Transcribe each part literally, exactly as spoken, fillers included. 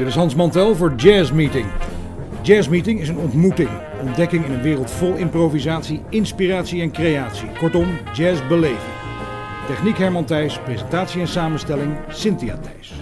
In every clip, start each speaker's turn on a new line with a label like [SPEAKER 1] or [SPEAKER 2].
[SPEAKER 1] Dit is Hans Mantel voor Jazz Meeting. Jazz Meeting is een ontmoeting, ontdekking in een wereld vol improvisatie, inspiratie en creatie. Kortom, jazz beleven. Techniek Herman Thijs, presentatie en samenstelling Cynthia Thijs.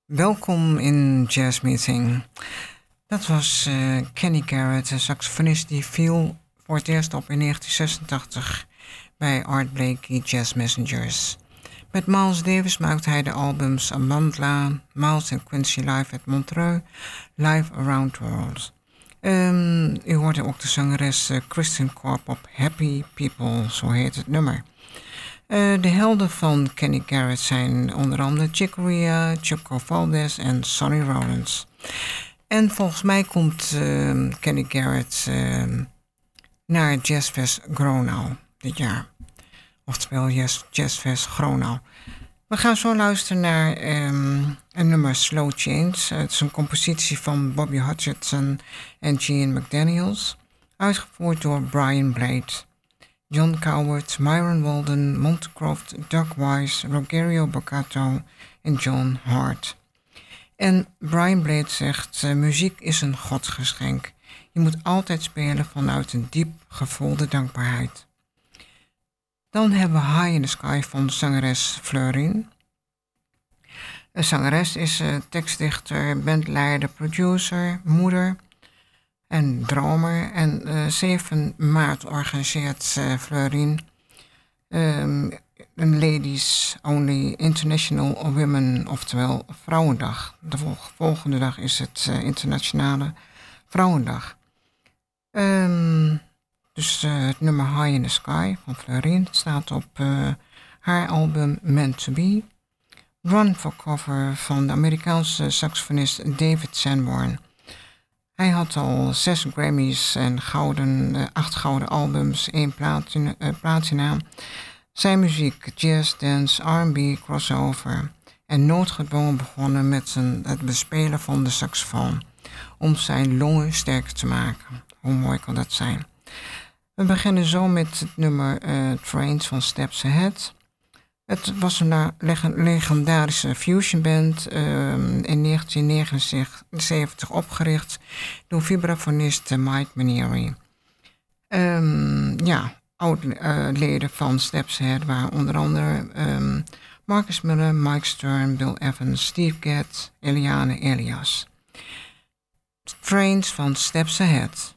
[SPEAKER 2] Welkom in Jazz Meeting. Dat was uh, Kenny Garrett, een saxofonist die viel voor het eerst op in negentien zesentachtig bij Art Blakey Jazz Messengers. Met Miles Davis maakte hij de albums Amandla, Miles and Quincy Live at Montreux, Live Around the World. Um, u hoorde ook de zangeres uh, Kristen Korp op Happy People, zo heet het nummer. Uh, de helden van Kenny Garrett zijn onder andere Chick Corea, Choco Valdez en Sonny Rollins. En volgens mij komt uh, Kenny Garrett uh, naar Jazzfest Gronau dit jaar. Oftewel Jazz, Jazzfest Gronau. We gaan zo luisteren naar um, een nummer Slow Change. Uh, het is een compositie van Bobby Hutcherson en Gene McDaniels. Uitgevoerd door Brian Blade. John Coward, Myron Walden, Montecroft, Doug Wise, Rogerio Boccato en John Hart. En Brian Blade zegt, uh, muziek is een godsgeschenk. Je moet altijd spelen vanuit een diep gevoelde dankbaarheid. Dan hebben we High in the Sky van de zangeres Fleurin. De zangeres is uh, tekstdichter, bandleider, producer, moeder en dromer. En uh, zeven maart organiseert uh, Fleurin um, een Ladies Only International Women, oftewel Vrouwendag. De vol- volgende dag is het uh, Internationale Vrouwendag. Um, dus uh, het nummer High in the Sky van Fleurin staat op uh, haar album Meant to Be. Run for Cover van de Amerikaanse saxofonist David Sanborn. Hij had al zes Grammys en gouden, uh, acht gouden albums, één platina, uh, platina. Zijn muziek, jazz, dance, R en B, crossover. En noodgedwongen begonnen met zijn, het bespelen van de saxofoon. Om zijn longen sterker te maken. Hoe mooi kan dat zijn? We beginnen zo met het nummer uh, Trains van Steps Ahead. Het was een legendarische fusionband uh, in negentien negenenzeventig opgericht door vibrafonist Mike Manieri. Um, ja, oud-leden uh, van Steps Ahead waren onder andere um, Marcus Miller, Mike Stern, Bill Evans, Steve Gadd, Eliane Elias. Trains van Steps Ahead.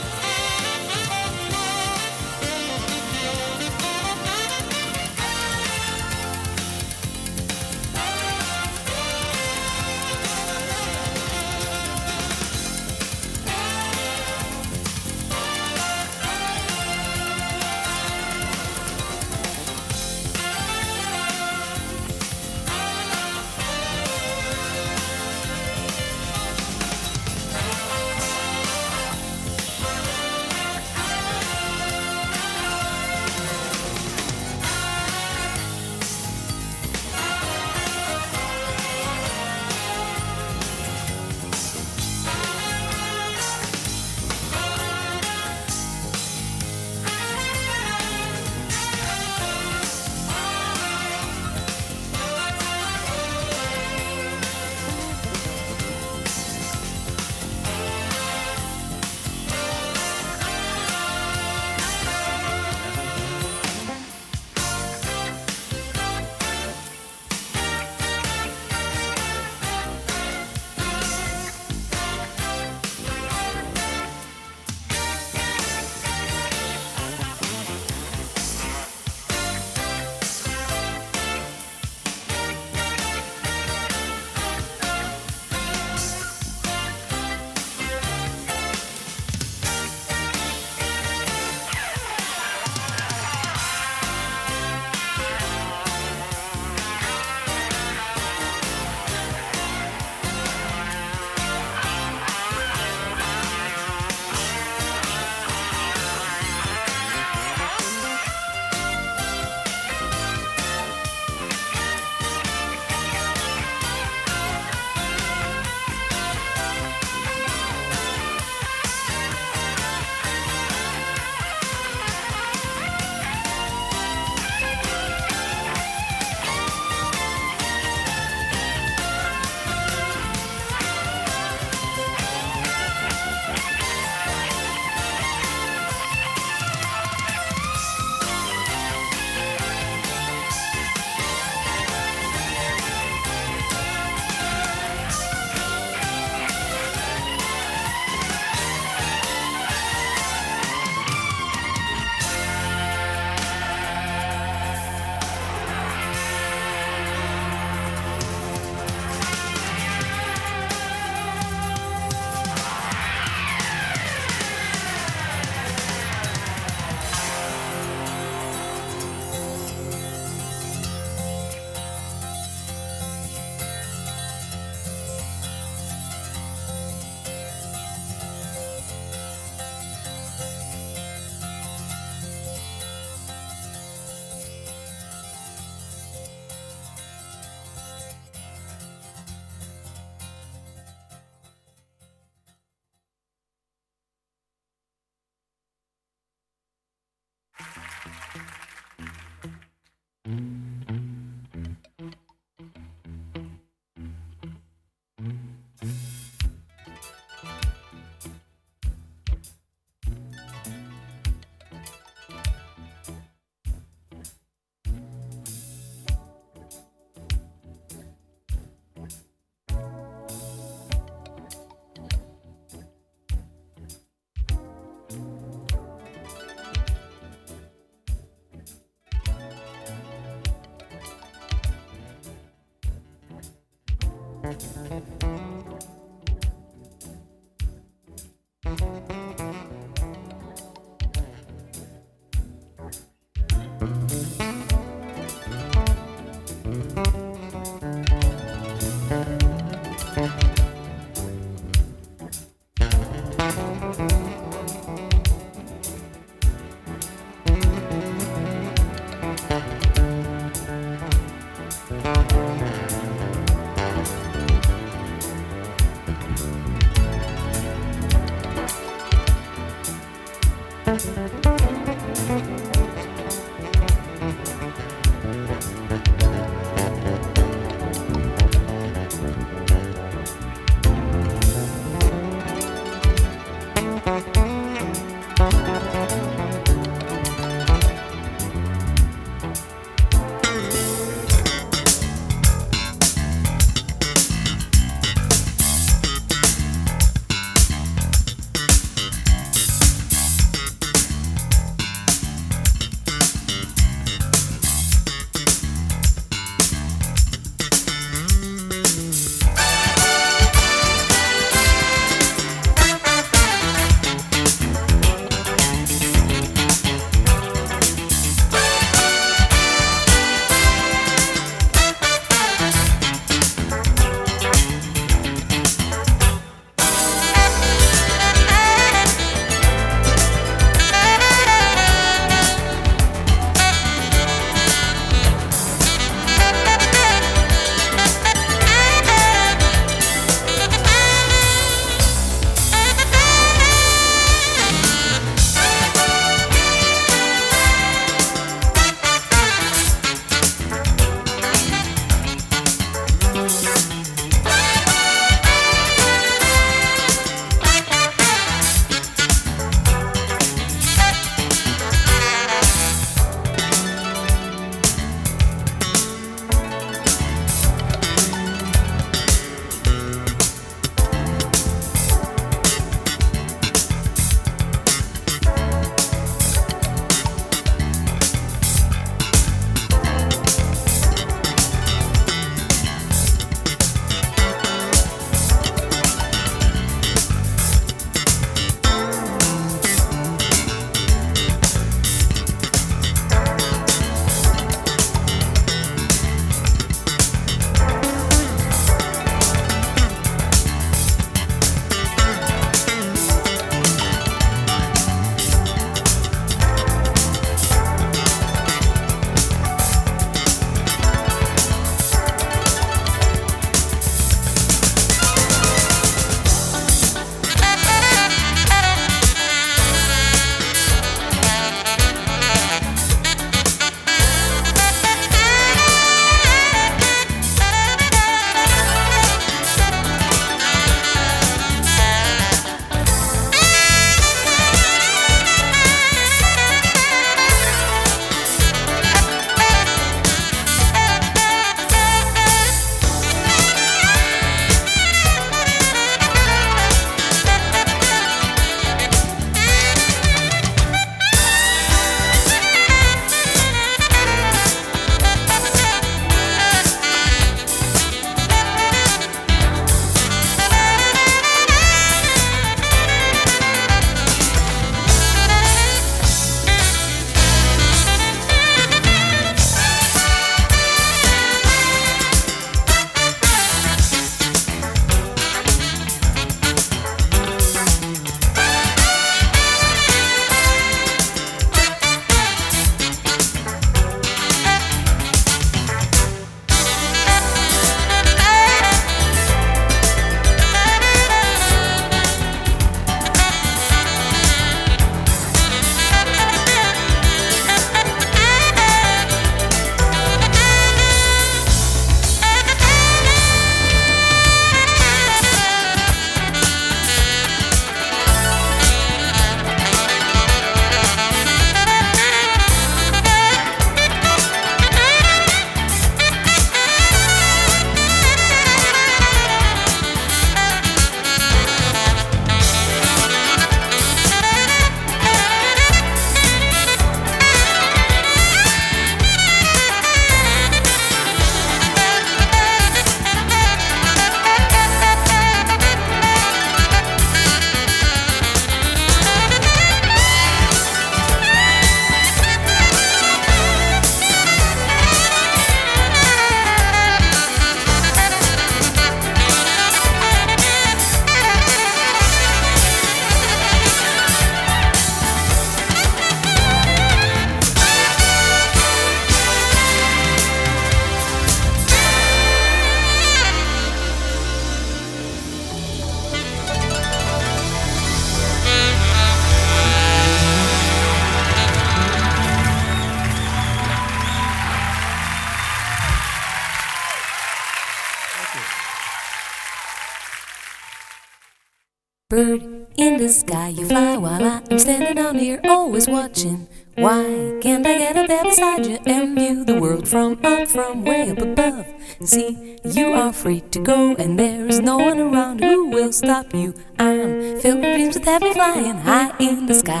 [SPEAKER 3] Bird in the sky, you fly while I am standing down here, always watching. Why can't I get up there beside you and view the world from up, from way up above? See, you are free to go and there is no one around who will stop you. I'm filled with dreams that have me flying high in the sky.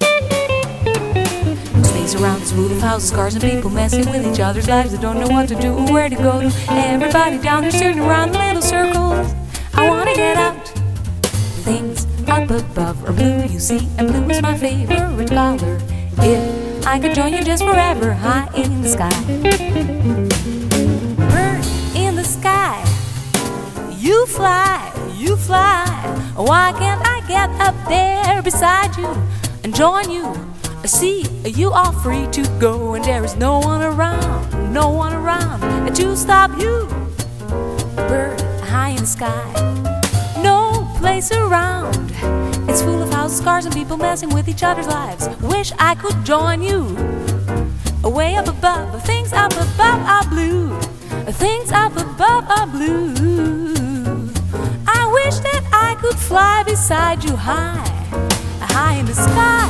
[SPEAKER 3] Space around is full of houses, cars and people messing with each other's lives. They don't know what to do or where to go to. Everybody down there turning around in little circles. I wanna get out. Things up above are blue, you see, and blue is my favorite color. If I could join you just forever, high in the sky. Bird in the sky, you fly, you fly. Why can't I get up there beside you and join you? See, you are free to go and there is no one around, no one around to stop you. Bird high in the sky, no place around. It's full of houses, cars and people messing with each other's lives. Wish I could join you. Way up above, things up above are blue. Things up above are blue. I wish that I could fly beside you high, high in the sky.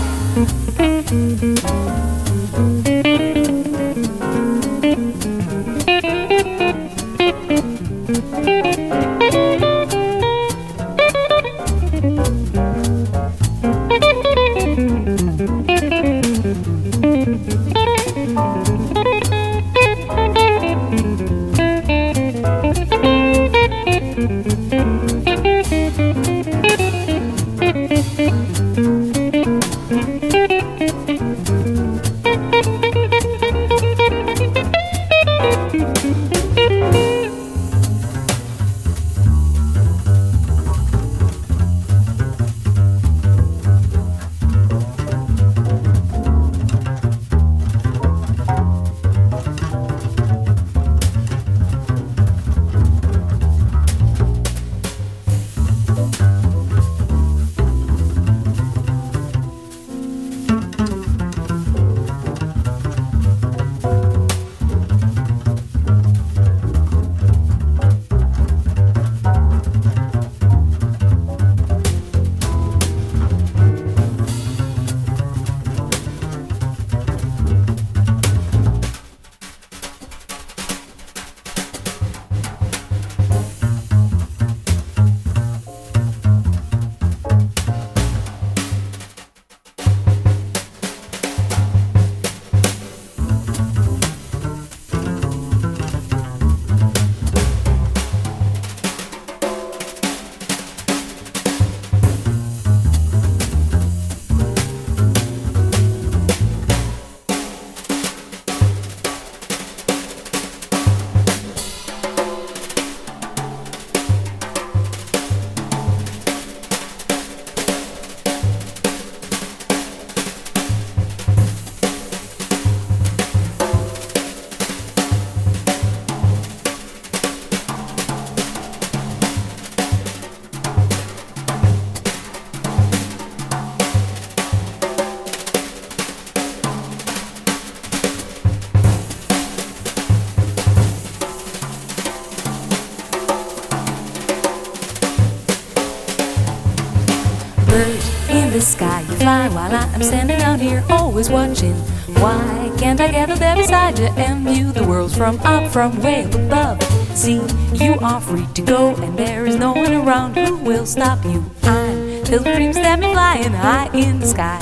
[SPEAKER 3] the sky you fly while I'm standing out here always watching. Why can't I get up there beside you and view the world from up, from way up above? See, you are free to go and there is no one around who will stop you. I'm filled with dreams that me flying high in the sky.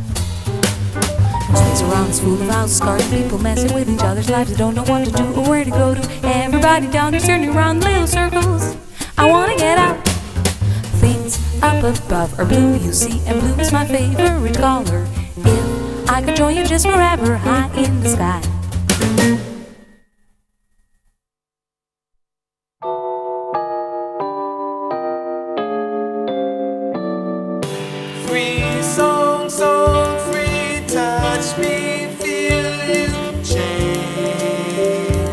[SPEAKER 3] Space around is full of houses, cars, people messing with each other's lives. They don't know what to do or where to go to. Everybody down there turning around in little circles. I wanna get out. Things up above are blue, you see, and blue is my favorite color. If I could join you just forever high in the sky.
[SPEAKER 4] Free song, song, free, touch me, feel you change.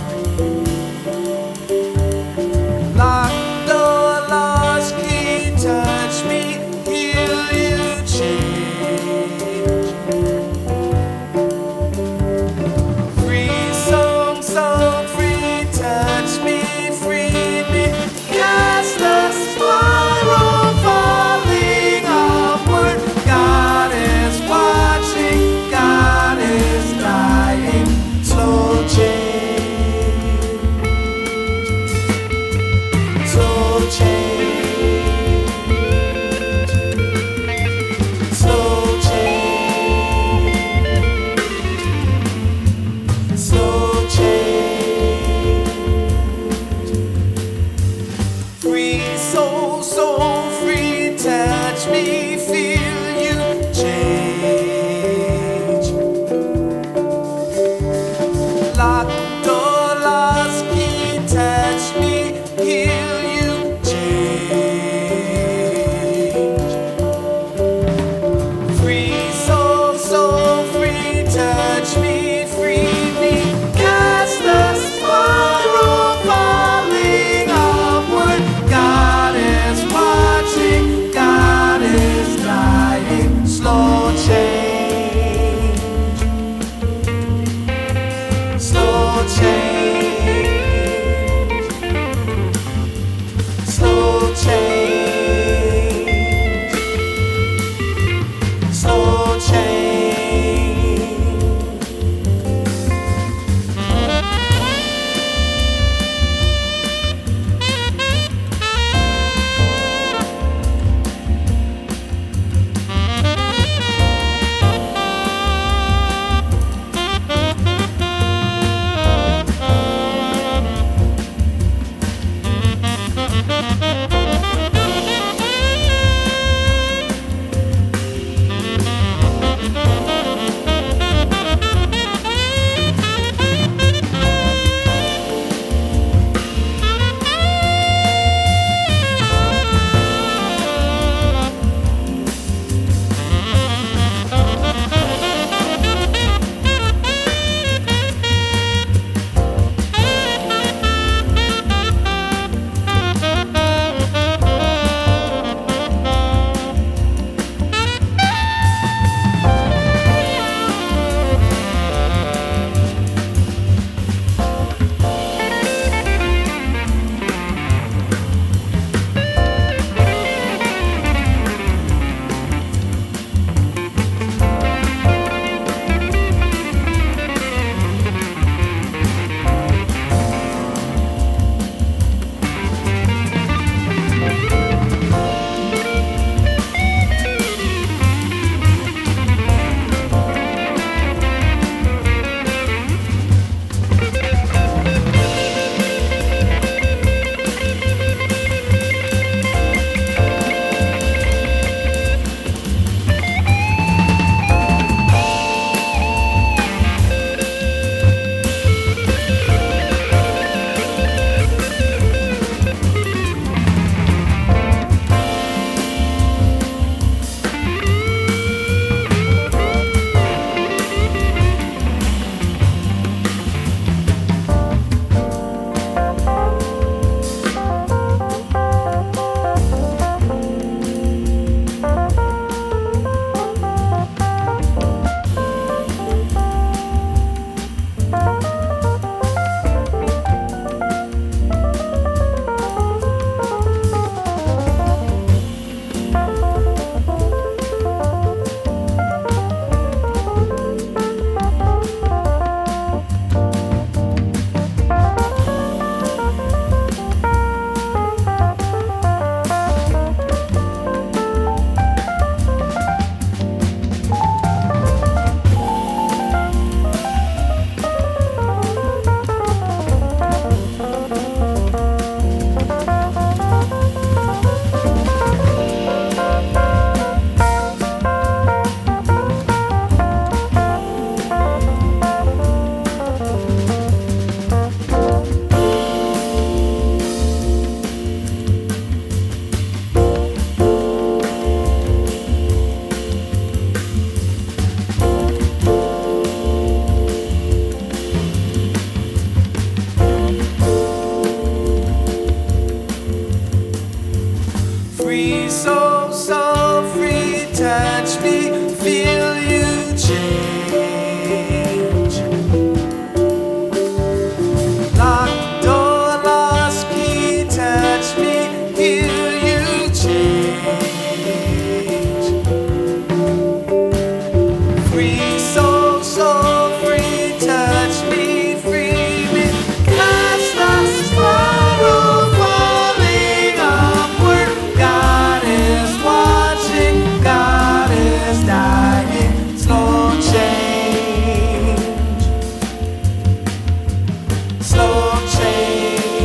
[SPEAKER 4] Lock door, lost key, touch me, feel you change. Free so, so free. Touch me, feel you change. Locked door, lost key. Touch me, feel you change. Free, so, so free. Touch me, free me. Cast us spiral, falling upward. God is watching, God is dying. Slow change, slow change.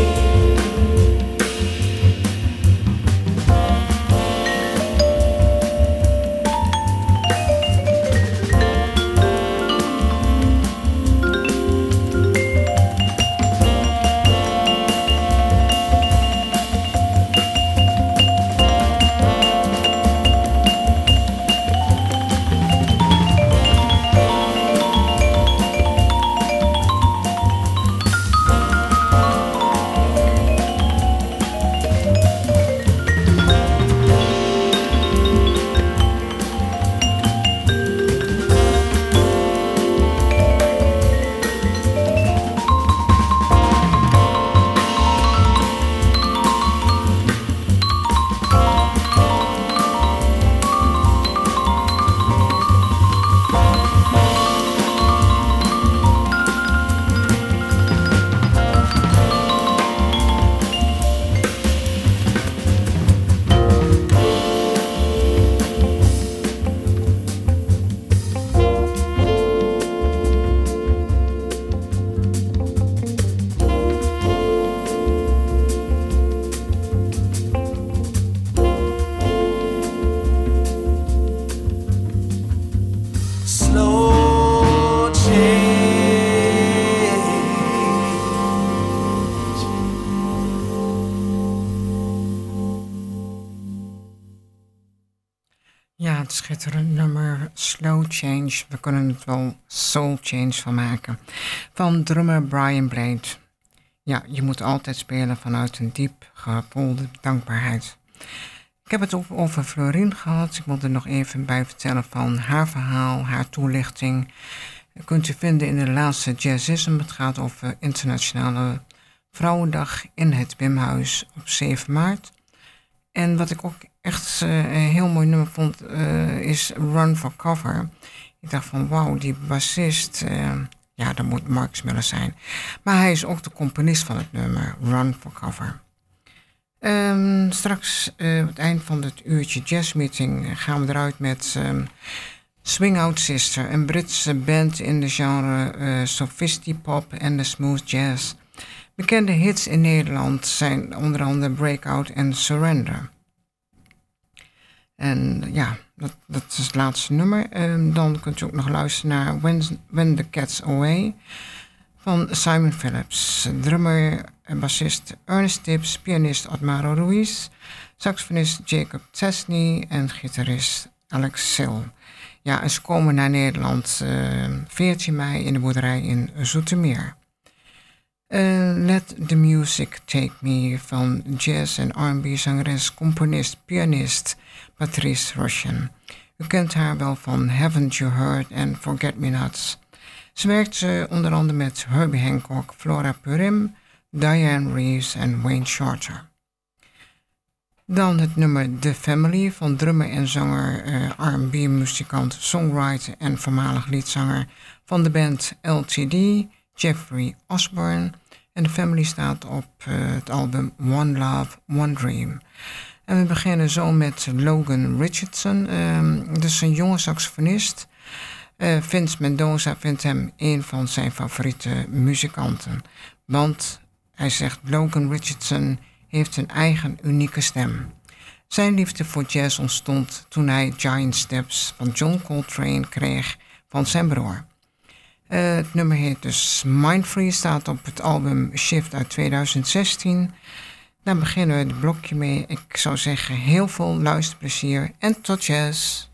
[SPEAKER 4] Slow change.
[SPEAKER 2] Ja, het schitterende nummer Slow Change. We kunnen het wel Soul Change van maken. Van drummer Brian Blade. Ja, je moet altijd spelen vanuit een diep gevoelde dankbaarheid. Ik heb het ook over Florine gehad. Ik wil er nog even bij vertellen van haar verhaal, haar toelichting. Dat kunt u vinden in de laatste Jazzism. Het gaat over Internationale Vrouwendag in het Wimhuis op zeven maart. En wat ik ook echt uh, een heel mooi nummer vond, uh, is Run for Cover. Ik dacht van wauw, die bassist, uh, ja, dat moet Marcus Miller zijn. Maar hij is ook de componist van het nummer Run for Cover. Um, straks, uh, op het eind van het uurtje jazzmeeting, gaan we eruit met um, Swing Out Sister, een Britse band in de genre uh, sophisti-pop en de smooth jazz. Bekende hits in Nederland zijn onder andere Breakout en Surrender. En ja, dat, dat is het laatste nummer. Um, dan kunt u ook nog luisteren naar When, When the Cat's Away van Simon Phillips. Drummer en bassist Ernest Tibbs, pianist Otmaro Ruiz, saxofonist Jacob Chesney en gitarist Alex Sill. Ja, en ze komen naar Nederland uh, veertien mei in de boerderij in Zoetermeer. Uh, Let the Music Take Me van jazz- en R en B-zangeres, componist, pianist Patrice Rushen. U kent haar wel van Haven't You Heard en Forget Me Nots. Ze werkt uh, onder andere met Herbie Hancock, Flora Purim, Diane Reeves en Wayne Shorter. Dan het nummer The Family van drummer en zanger, uh, R en B-muzikant, songwriter en voormalig liedzanger van de band L T D, Jeffrey Osborne. En The Family staat op uh, het album One Love, One Dream. En we beginnen zo met Logan Richardson, uh, dus een jonge saxofonist. Uh, Vince Mendoza vindt hem een van zijn favoriete muzikanten. Want hij zegt Logan Richardson heeft een eigen unieke stem. Zijn liefde voor jazz ontstond toen hij Giant Steps van John Coltrane kreeg van zijn broer. Uh, het nummer heet dus Mindfree, staat op het album Shift uit tweeduizend zestien. Daar beginnen we het blokje mee. Ik zou zeggen heel veel luisterplezier en tot jazz.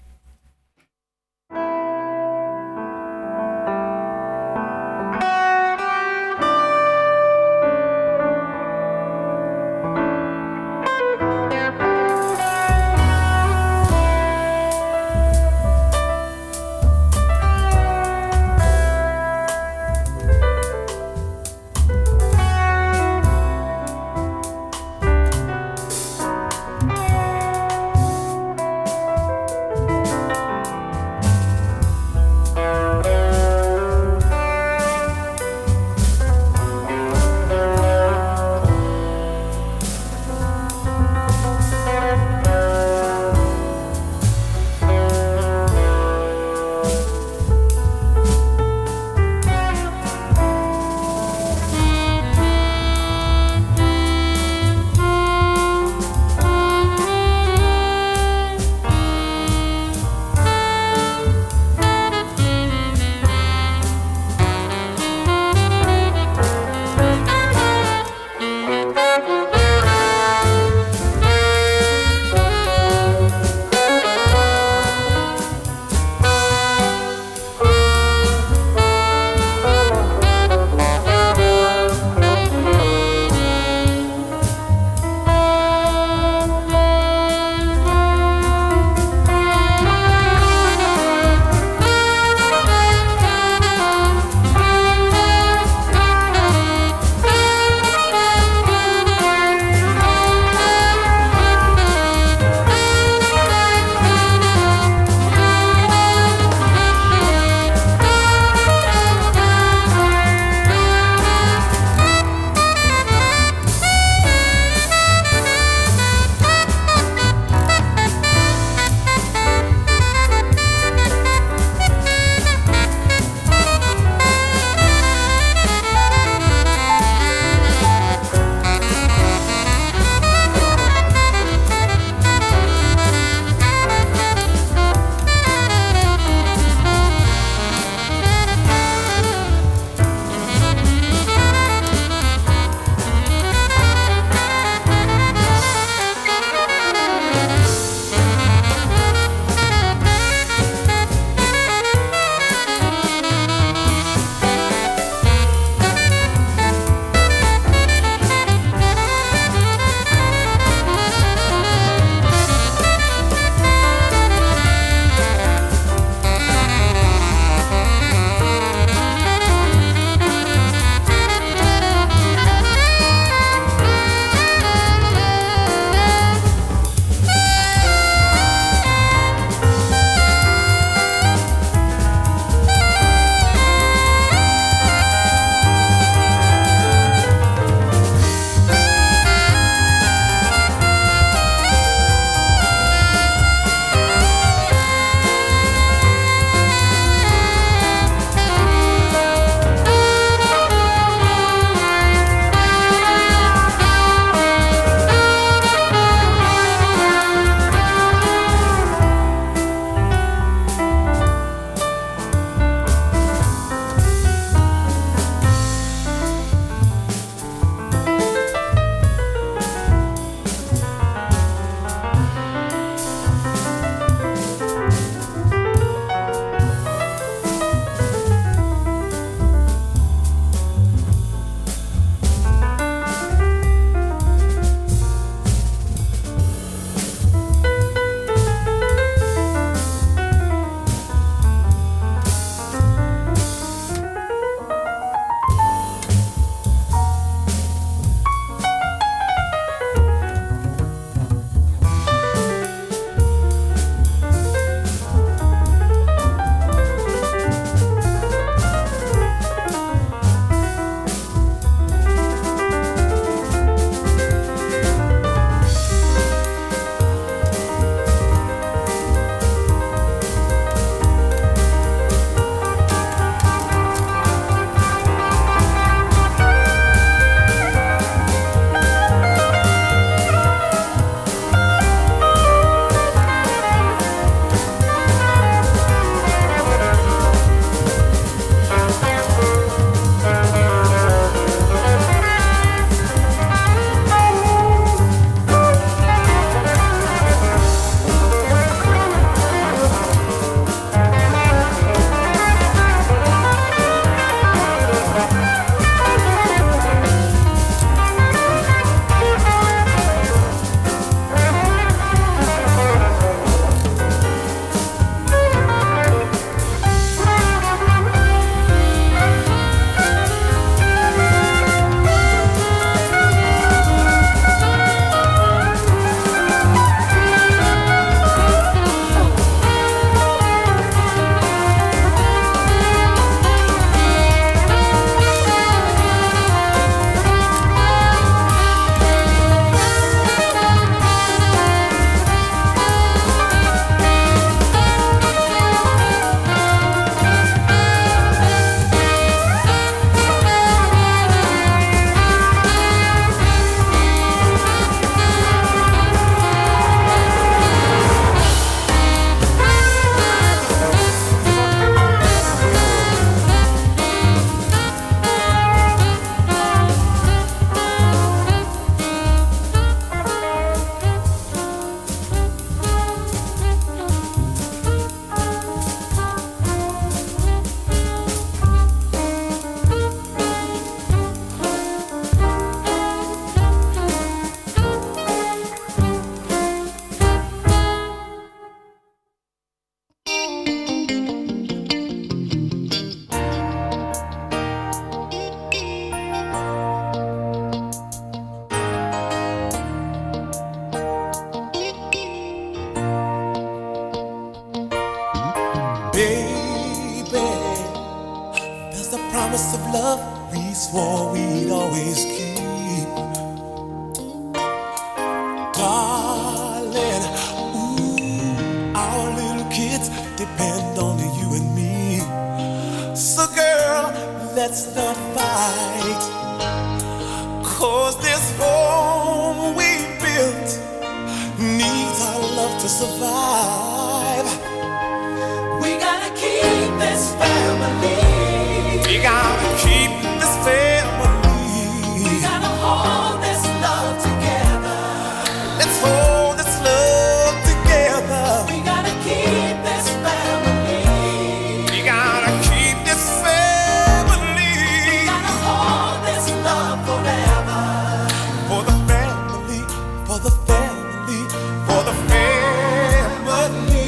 [SPEAKER 4] not fight. 'Cause this home we built needs our love to survive. We gotta keep this family. We gotta keep this family. We gotta hold this love together. Let's hold this love together. We gotta keep this family. We gotta keep this family. We gotta hold this love forever. For the family, for the family, for the family.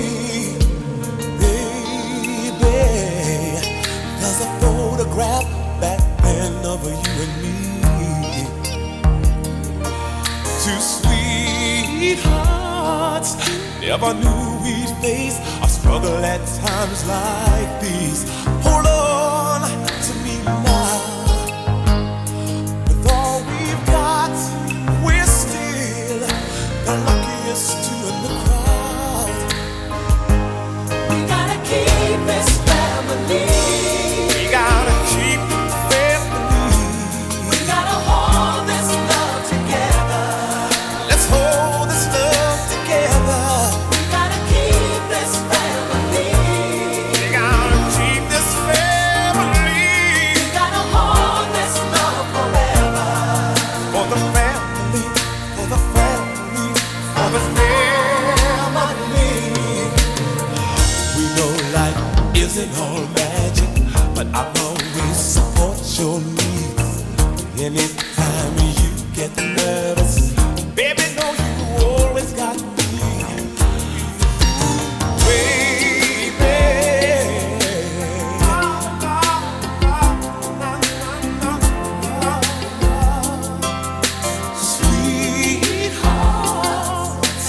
[SPEAKER 4] Baby, there's a photograph back then of you and me. Two sweethearts never knew we'd face a struggle at times like these. Hold on to me now. With all we've got, we're still the luckiest two in the crowd. We gotta keep this family. We gotta keep family. We gotta hold this love together. Let's hold this love together. We gotta keep this family. We gotta keep this family. We gotta hold this love forever. For the family, for the family, for the family. We know life isn't all magic, but I'll always support your needs. Anytime you get nervous, baby, know you always got me. Baby, sweethearts,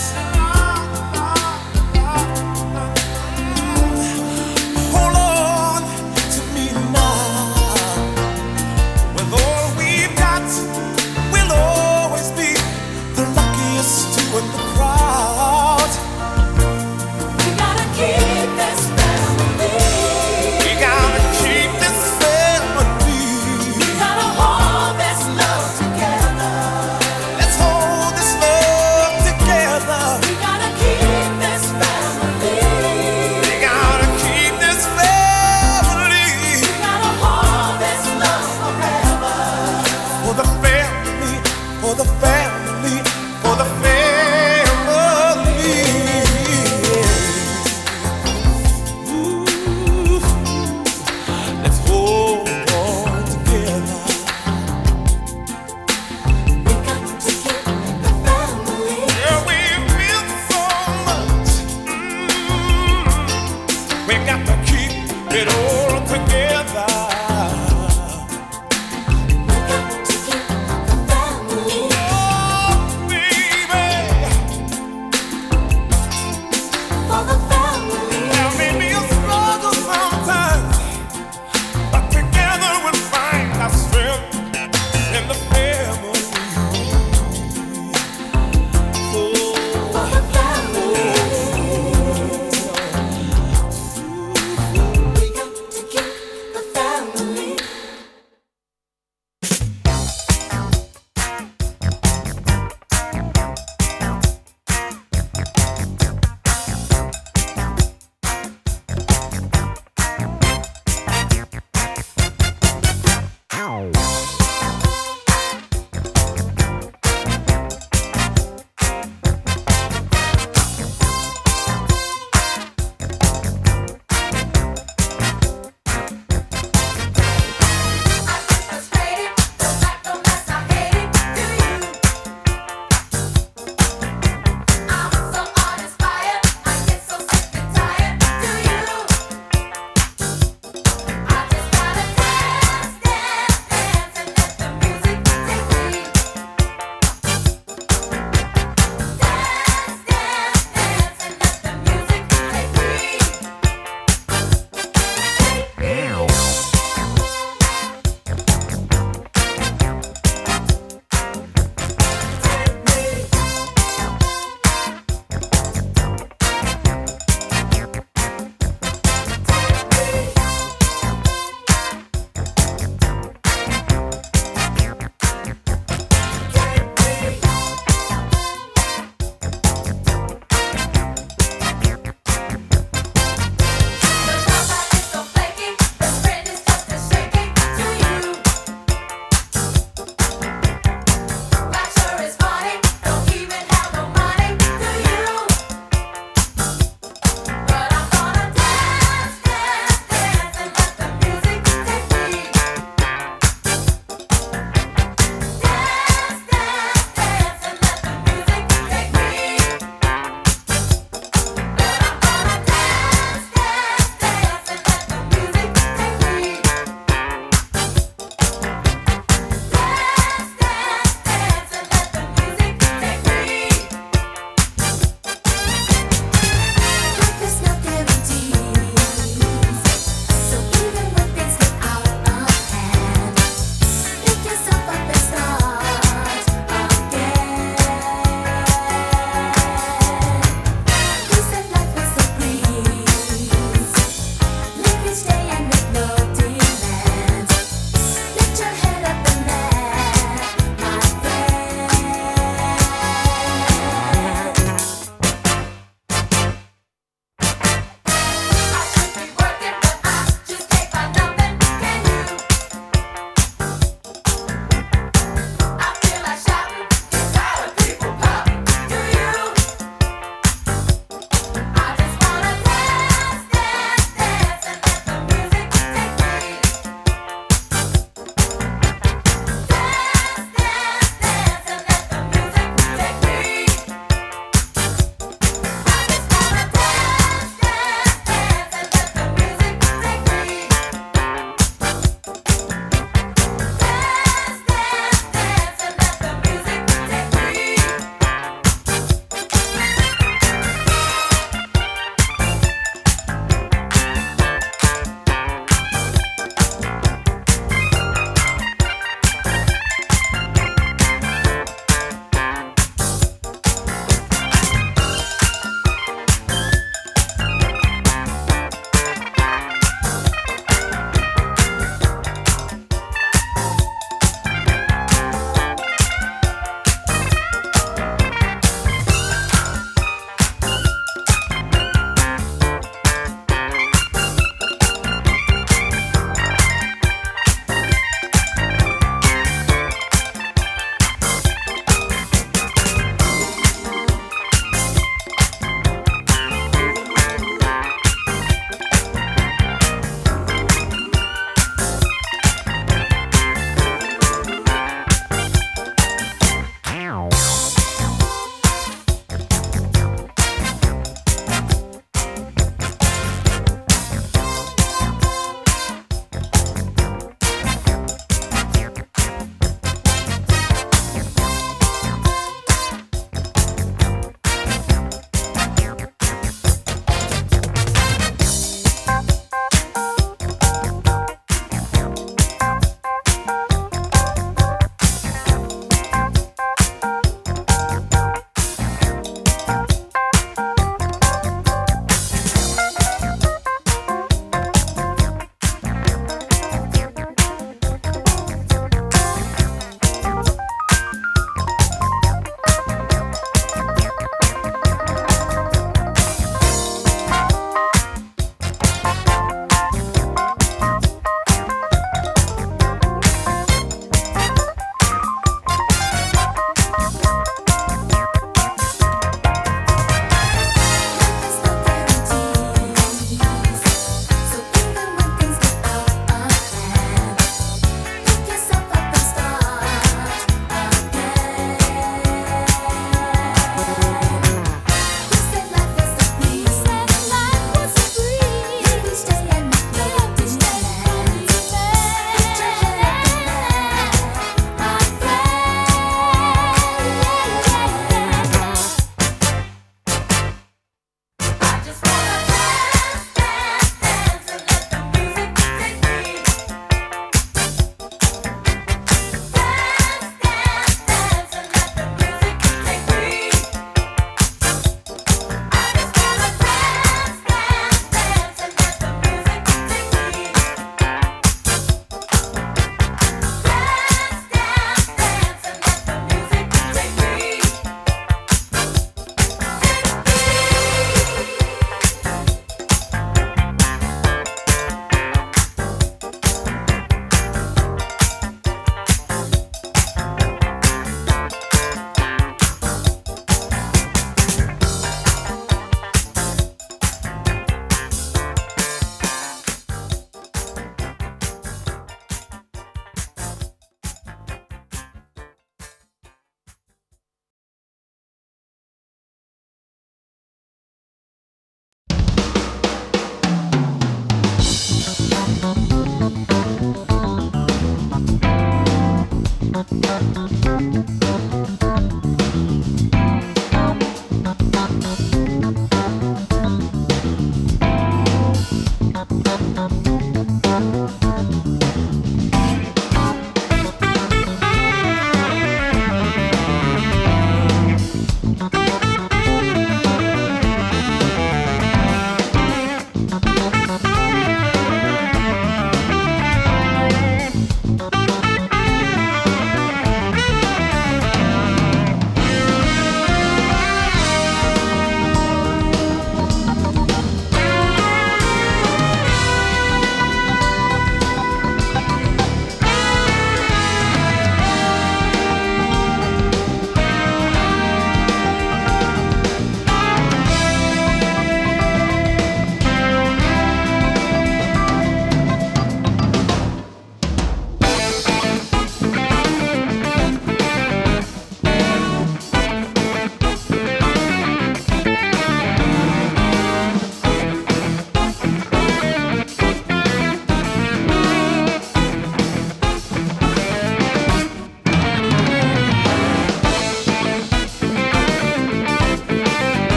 [SPEAKER 4] hold on to me now. With all we've got, we'll always be the luckiest two in the crowd. We gotta keep this family. We gotta keep this family. We gotta hold this love together. Let's hold this love together. We gotta keep this family. We gotta keep this family. We gotta hold this love forever. For the family, for the family.